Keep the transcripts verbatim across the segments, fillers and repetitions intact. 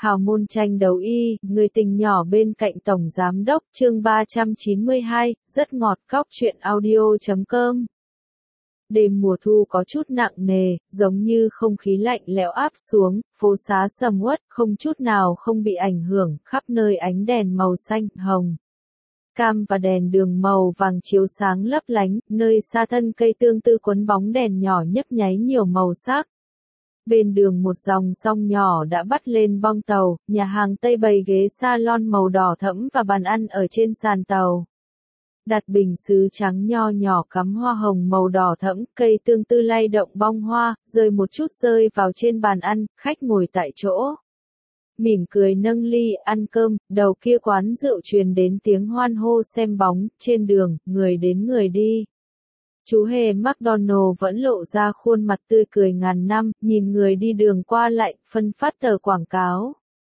Hào môn tranh đấu y, người tình nhỏ bên cạnh Tổng Giám Đốc, chương ba trăm chín mươi hai, rất ngọt. Cóc truyện audio chấm com. Đêm mùa thu có chút nặng nề, giống như không khí lạnh lẽo áp xuống, phố xá sầm uất, không chút nào không bị ảnh hưởng, khắp nơi ánh đèn màu xanh, hồng, cam và đèn đường màu vàng chiếu sáng lấp lánh, nơi xa thân cây tương tư quấn bóng đèn nhỏ nhấp nháy nhiều màu sắc. Bên đường một dòng sông nhỏ đã bắt lên bong tàu, nhà hàng Tây bày ghế salon màu đỏ thẫm và bàn ăn ở trên sàn tàu. Đặt bình sứ trắng nho nhỏ cắm hoa hồng màu đỏ thẫm, cây tương tư lay động bong hoa, rơi một chút rơi vào trên bàn ăn, khách ngồi tại chỗ. Mỉm cười nâng ly, ăn cơm, đầu kia quán rượu truyền đến tiếng hoan hô xem bóng, trên đường, người đến người đi. Chú hề McDonald vẫn lộ ra khuôn mặt tươi cười ngàn năm, nhìn người đi đường qua lại, phân phát tờ quảng cáo.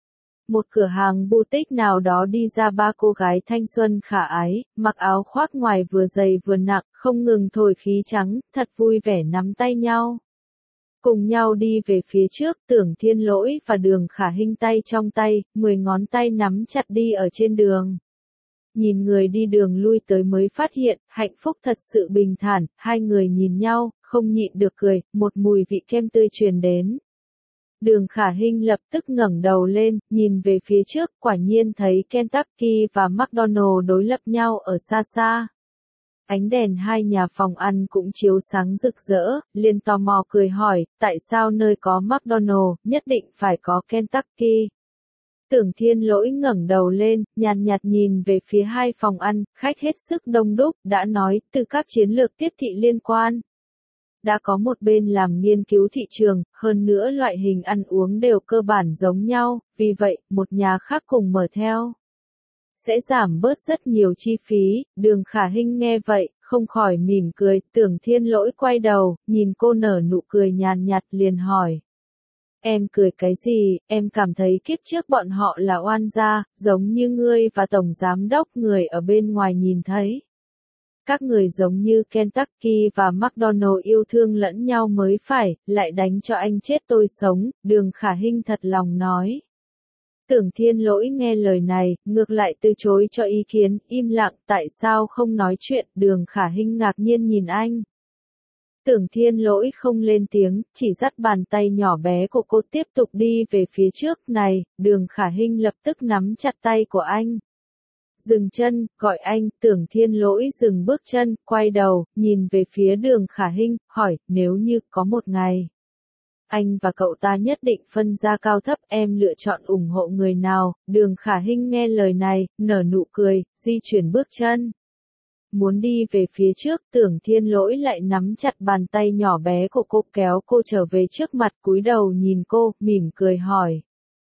Một cửa hàng boutique nào đó đi ra ba cô gái thanh xuân khả ái, mặc áo khoác ngoài vừa dày vừa nặng, không ngừng thổi khí trắng, thật vui vẻ nắm tay nhau. Cùng nhau đi về phía trước, Tưởng Thiên Lỗi và Đường Khả Hinh tay trong tay, mười ngón tay nắm chặt đi ở trên đường. Nhìn người đi đường lui tới mới phát hiện, hạnh phúc thật sự bình thản, hai người nhìn nhau, không nhịn được cười, một mùi vị kem tươi truyền đến. Đường Khả Hinh lập tức ngẩng đầu lên, nhìn về phía trước, quả nhiên thấy Kentucky và McDonald đối lập nhau ở xa xa. Ánh đèn hai nhà phòng ăn cũng chiếu sáng rực rỡ, liền tò mò cười hỏi, tại sao nơi có McDonald, nhất định phải có Kentucky? Tưởng Thiên Lỗi ngẩng đầu lên, nhàn nhạt nhìn về phía hai phòng ăn, khách hết sức đông đúc, đã nói, từ các chiến lược tiếp thị liên quan. Đã có một bên làm nghiên cứu thị trường, hơn nữa loại hình ăn uống đều cơ bản giống nhau, vì vậy, một nhà khác cùng mở theo. Sẽ giảm bớt rất nhiều chi phí, Đường Khả Hinh nghe vậy, không khỏi mỉm cười, Tưởng Thiên Lỗi quay đầu, nhìn cô nở nụ cười nhàn nhạt liền hỏi. Em cười cái gì, em cảm thấy kiếp trước bọn họ là oan gia, giống như ngươi và Tổng Giám Đốc người ở bên ngoài nhìn thấy. Các người giống như Kentucky và McDonald yêu thương lẫn nhau mới phải, lại đánh cho anh chết tôi sống, Đường Khả Hinh thật lòng nói. Tưởng Thiên Lỗi nghe lời này, ngược lại từ chối cho ý kiến, im lặng, tại sao không nói chuyện, Đường Khả Hinh ngạc nhiên nhìn anh. Tưởng Thiên Lỗi không lên tiếng, chỉ dắt bàn tay nhỏ bé của cô tiếp tục đi về phía trước, này, Đường Khả Hinh lập tức nắm chặt tay của anh. Dừng chân, gọi anh, Tưởng Thiên Lỗi dừng bước chân, quay đầu, nhìn về phía Đường Khả Hinh, hỏi, nếu như có một ngày, anh và cậu ta nhất định phân ra cao thấp, em lựa chọn ủng hộ người nào? Đường Khả Hinh nghe lời này, nở nụ cười, di chuyển bước chân. Muốn đi về phía trước, Tưởng Thiên Lỗi lại nắm chặt bàn tay nhỏ bé của cô, kéo cô trở về trước mặt, cúi đầu nhìn cô, mỉm cười hỏi.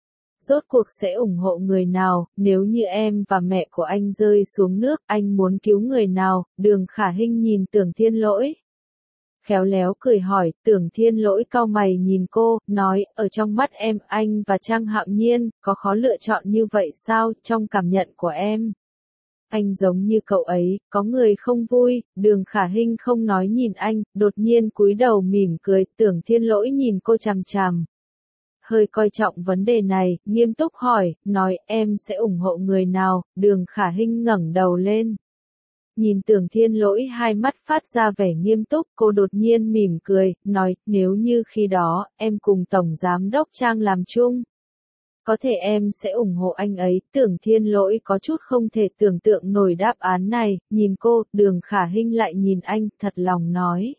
Rốt cuộc sẽ ủng hộ người nào, nếu như em và mẹ của anh rơi xuống nước, anh muốn cứu người nào? Đường Khả Hinh nhìn Tưởng Thiên Lỗi. Khéo léo cười hỏi, Tưởng Thiên Lỗi cau mày nhìn cô, nói, ở trong mắt em, anh và Trang Hạo Nhiên, có khó lựa chọn như vậy sao, trong cảm nhận của em? Anh giống như cậu ấy, có người không vui, Đường Khả Hinh không nói nhìn anh, đột nhiên cúi đầu mỉm cười, Tưởng Thiên Lỗi nhìn cô chằm chằm. Hơi coi trọng vấn đề này, nghiêm túc hỏi, nói, em sẽ ủng hộ người nào? Đường Khả Hinh ngẩng đầu lên. Nhìn Tưởng Thiên Lỗi hai mắt phát ra vẻ nghiêm túc, cô đột nhiên mỉm cười, nói, nếu như khi đó, em cùng Tổng Giám Đốc Trang làm chung. Có thể em sẽ ủng hộ anh ấy, Tưởng Thiên Lỗi có chút không thể tưởng tượng nổi đáp án này, nhìn cô, Đường Khả Hinh lại nhìn anh, thật lòng nói.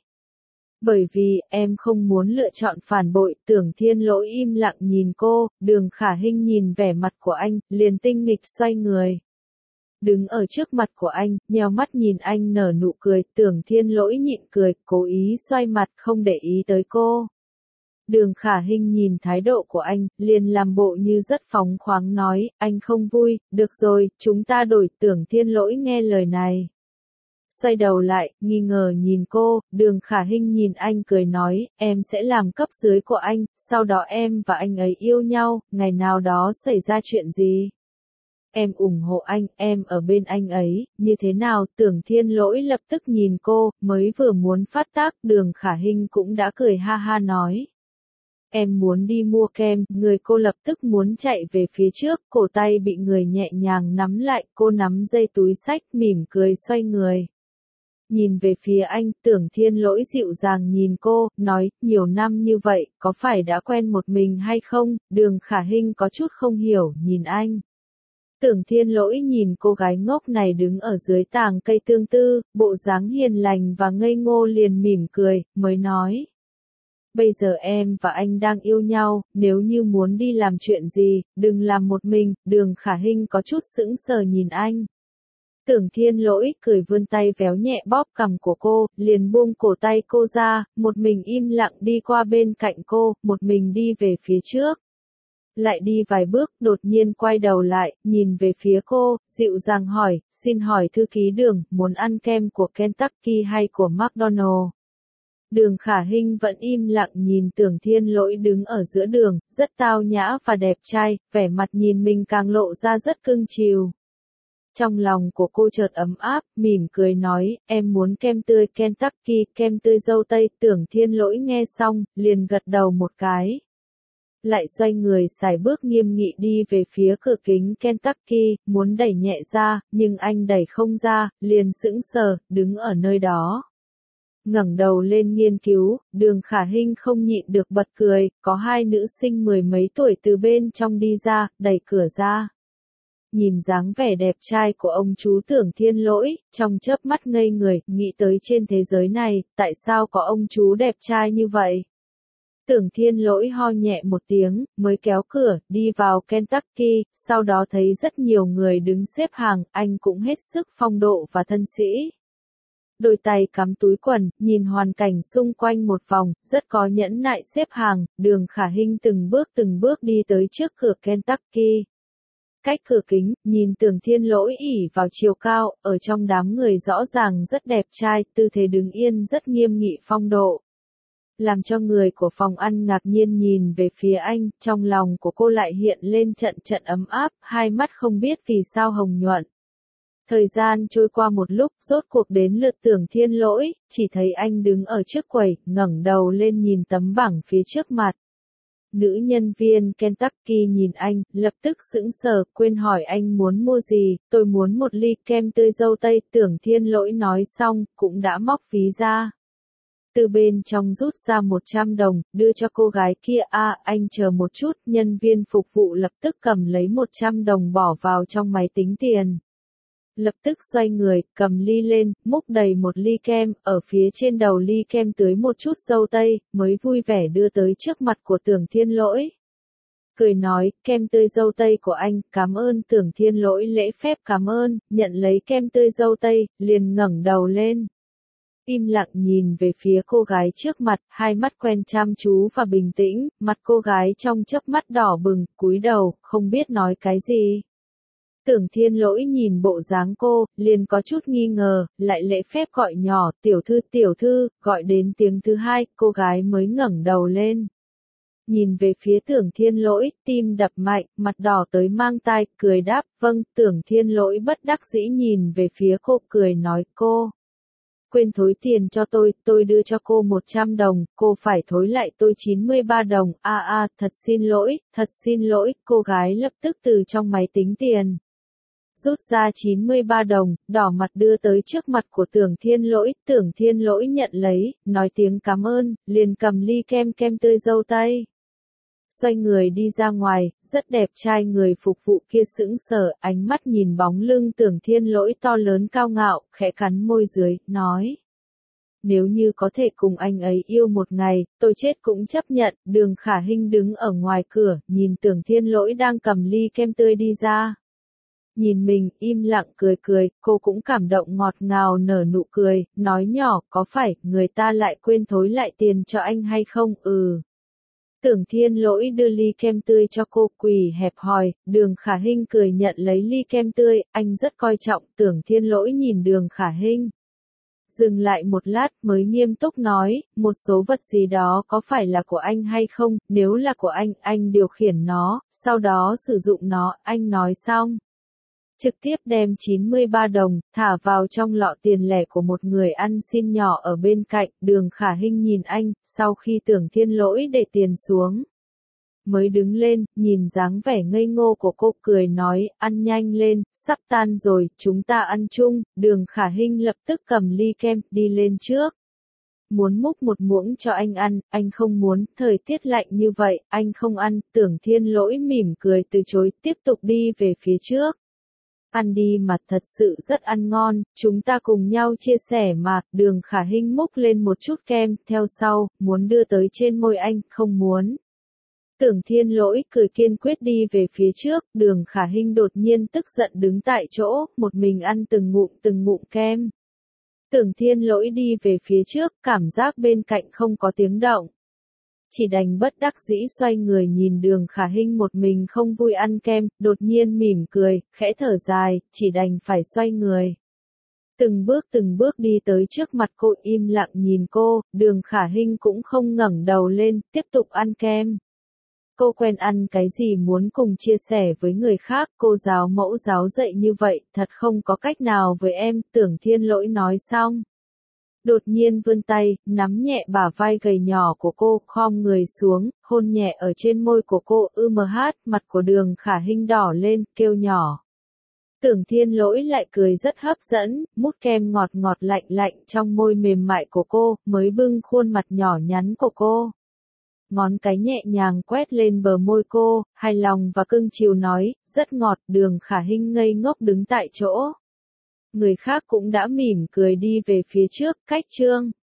Bởi vì, em không muốn lựa chọn phản bội, Tưởng Thiên Lỗi im lặng nhìn cô, Đường Khả Hinh nhìn vẻ mặt của anh, liền tinh nghịch xoay người. Đứng ở trước mặt của anh, nheo mắt nhìn anh nở nụ cười, Tưởng Thiên Lỗi nhịn cười, cố ý xoay mặt, không để ý tới cô. Đường Khả Hinh nhìn thái độ của anh, liền làm bộ như rất phóng khoáng nói, anh không vui, được rồi, chúng ta đổi. Tưởng Thiên Lỗi nghe lời này. Xoay đầu lại, nghi ngờ nhìn cô, Đường Khả Hinh nhìn anh cười nói, em sẽ làm cấp dưới của anh, sau đó em và anh ấy yêu nhau, ngày nào đó xảy ra chuyện gì? Em ủng hộ anh, em ở bên anh ấy, như thế nào? Tưởng Thiên Lỗi lập tức nhìn cô, mới vừa muốn phát tác, Đường Khả Hinh cũng đã cười ha ha nói. em muốn đi mua kem, người cô lập tức muốn chạy về phía trước, cổ tay bị người nhẹ nhàng nắm lại, cô nắm dây túi xách, mỉm cười xoay người. Nhìn về phía anh, Tưởng Thiên Lỗi dịu dàng nhìn cô, nói, nhiều năm như vậy, có phải đã quen một mình hay không? Đường Khả Hinh có chút không hiểu, nhìn anh. Tưởng Thiên Lỗi nhìn cô gái ngốc này đứng ở dưới tàng cây tương tư, bộ dáng hiền lành và ngây ngô liền mỉm cười, mới nói. Bây giờ em và anh đang yêu nhau, nếu như muốn đi làm chuyện gì, đừng làm một mình. Đường Khả Hinh có chút sững sờ nhìn anh. Tưởng Thiên Lỗi cười vươn tay véo nhẹ bóp cằm của cô, liền buông cổ tay cô ra, một mình im lặng đi qua bên cạnh cô, một mình đi về phía trước. Lại đi vài bước, đột nhiên quay đầu lại, nhìn về phía cô, dịu dàng hỏi, xin hỏi thư ký Đường, muốn ăn kem của Kentucky hay của McDonald's? Đường Khả Hinh vẫn im lặng nhìn Tưởng Thiên Lỗi đứng ở giữa đường, rất tao nhã và đẹp trai, vẻ mặt nhìn mình càng lộ ra rất cưng chiều. Trong lòng của cô chợt ấm áp, mỉm cười nói, em muốn kem tươi Kentucky, kem tươi dâu tây. Tưởng Thiên Lỗi nghe xong, liền gật đầu một cái. Lại xoay người sải bước nghiêm nghị đi về phía cửa kính Kentucky, muốn đẩy nhẹ ra, nhưng anh đẩy không ra, liền sững sờ, đứng ở nơi đó. Ngẩng đầu lên nghiên cứu, Đường Khả Hinh không nhịn được bật cười, có hai nữ sinh mười mấy tuổi từ bên trong đi ra, đẩy cửa ra. Nhìn dáng vẻ đẹp trai của ông chú Tưởng Thiên Lỗi, trong chớp mắt ngây người, nghĩ tới trên thế giới này, tại sao có ông chú đẹp trai như vậy? Tưởng Thiên Lỗi ho nhẹ một tiếng, mới kéo cửa, đi vào Kentucky, sau đó thấy rất nhiều người đứng xếp hàng, anh cũng hết sức phong độ và thân sĩ. Đôi tay cắm túi quần, nhìn hoàn cảnh xung quanh một vòng, rất có nhẫn nại xếp hàng. Đường Khả Hinh từng bước từng bước đi tới trước cửa Kentucky. Cách cửa kính, nhìn Tưởng Thiên Lỗi ỉ vào chiều cao, ở trong đám người rõ ràng rất đẹp trai, tư thế đứng yên rất nghiêm nghị phong độ. Làm cho người của phòng ăn ngạc nhiên nhìn về phía anh, trong lòng của cô lại hiện lên trận trận ấm áp, hai mắt không biết vì sao hồng nhuận. Thời gian trôi qua một lúc, rốt cuộc đến lượt Tưởng Thiên Lỗi, chỉ thấy anh đứng ở trước quầy, ngẩng đầu lên nhìn tấm bảng phía trước mặt. Nữ nhân viên Kentucky nhìn anh, lập tức sững sờ, quên hỏi anh muốn mua gì, tôi muốn một ly kem tươi dâu tây. Tưởng Thiên Lỗi nói xong, cũng đã móc ví ra. Từ bên trong rút ra một trăm đồng, đưa cho cô gái kia. A, anh chờ một chút, nhân viên phục vụ lập tức cầm lấy một trăm đồng bỏ vào trong máy tính tiền. Lập tức xoay người, cầm ly lên, múc đầy một ly kem, ở phía trên đầu ly kem tưới một chút dâu tây, mới vui vẻ đưa tới trước mặt của Tưởng Thiên Lỗi. Cười nói, kem tươi dâu tây của anh, cảm ơn. Tưởng Thiên Lỗi lễ phép cảm ơn, nhận lấy kem tươi dâu tây, liền ngẩng đầu lên. Im lặng nhìn về phía cô gái trước mặt, hai mắt quen chăm chú và bình tĩnh, mặt cô gái trong chớp mắt đỏ bừng, cúi đầu, không biết nói cái gì. Tưởng Thiên Lỗi nhìn bộ dáng cô, liền có chút nghi ngờ, lại lễ phép gọi nhỏ, tiểu thư tiểu thư, gọi đến tiếng thứ hai, cô gái mới ngẩng đầu lên. Nhìn về phía Tưởng Thiên Lỗi, tim đập mạnh, mặt đỏ tới mang tai, cười đáp, vâng. Tưởng Thiên Lỗi bất đắc dĩ nhìn về phía cô, cười nói, cô quên thối tiền cho tôi, tôi đưa cho cô một trăm đồng, cô phải thối lại tôi chín mươi ba đồng. A a, à, thật xin lỗi, thật xin lỗi. Cô gái lập tức từ trong máy tính tiền rút ra chín mươi ba đồng, đỏ mặt đưa tới trước mặt của Tưởng Thiên Lỗi. Tưởng Thiên Lỗi nhận lấy, nói tiếng cảm ơn, liền cầm ly kem kem tươi dâu tây. Xoay người đi ra ngoài, rất đẹp trai. Người phục vụ kia sững sờ, ánh mắt nhìn bóng lưng Tưởng Thiên Lỗi to lớn cao ngạo, khẽ cắn môi dưới, nói. Nếu như có thể cùng anh ấy yêu một ngày, tôi chết cũng chấp nhận. Đường Khả Hinh đứng ở ngoài cửa, nhìn Tưởng Thiên Lỗi đang cầm ly kem tươi đi ra. Nhìn mình, im lặng cười cười, cô cũng cảm động ngọt ngào nở nụ cười, nói nhỏ, có phải, người ta lại quên thối lại tiền cho anh hay không? Ừ. Tưởng Thiên Lỗi đưa ly kem tươi cho cô, quỳ hẹp hòi. Đường Khả Hinh cười nhận lấy ly kem tươi, anh rất coi trọng. Tưởng Thiên Lỗi nhìn Đường Khả Hinh. Dừng lại một lát mới nghiêm túc nói, một số vật gì đó có phải là của anh hay không, nếu là của anh, anh điều khiển nó, sau đó sử dụng nó. Anh nói xong. trực tiếp đem chín mươi ba đồng, thả vào trong lọ tiền lẻ của một người ăn xin nhỏ ở bên cạnh. Đường Khả Hinh nhìn anh, sau khi Tưởng Thiên Lỗi để tiền xuống, mới đứng lên, nhìn dáng vẻ ngây ngô của cô, cười nói, ăn nhanh lên, sắp tan rồi, chúng ta ăn chung. Đường Khả Hinh lập tức cầm ly kem, đi lên trước. Muốn múc một muỗng cho anh ăn, anh không muốn, thời tiết lạnh như vậy, anh không ăn. Tưởng Thiên Lỗi mỉm cười từ chối, tiếp tục đi về phía trước. Ăn đi mà, thật sự rất ăn ngon, chúng ta cùng nhau chia sẻ mà. Đường Khả Hinh múc lên một chút kem, theo sau, muốn đưa tới trên môi anh, không muốn. Tưởng Thiên Lỗi cười kiên quyết đi về phía trước. Đường Khả Hinh đột nhiên tức giận đứng tại chỗ, một mình ăn từng ngụm từng ngụm kem. Tưởng Thiên Lỗi đi về phía trước, cảm giác bên cạnh không có tiếng động. Chỉ đành bất đắc dĩ xoay người nhìn Đường Khả Hinh một mình không vui ăn kem, đột nhiên mỉm cười, khẽ thở dài, chỉ đành phải xoay người. Từng bước từng bước đi tới trước mặt cô, im lặng nhìn cô. Đường Khả Hinh cũng không ngẩng đầu lên, tiếp tục ăn kem. Cô quen ăn cái gì muốn cùng chia sẻ với người khác, cô giáo mẫu giáo dạy như vậy, thật không có cách nào với em. Tưởng Thiên Lỗi nói xong, đột nhiên vươn tay, nắm nhẹ bả vai gầy nhỏ của cô, khom người xuống, hôn nhẹ ở trên môi của cô. Ư mờ hát, mặt của Đường Khả Hinh đỏ lên, kêu nhỏ. Tưởng Thiên Lỗi lại cười rất hấp dẫn, mút kem ngọt ngọt lạnh lạnh trong môi mềm mại của cô, mới bưng khuôn mặt nhỏ nhắn của cô. Ngón cái nhẹ nhàng quét lên bờ môi cô, hài lòng và cưng chiều nói, rất ngọt. Đường Khả Hinh ngây ngốc đứng tại chỗ. Người khác cũng đã mỉm cười đi về phía trước, cách chương.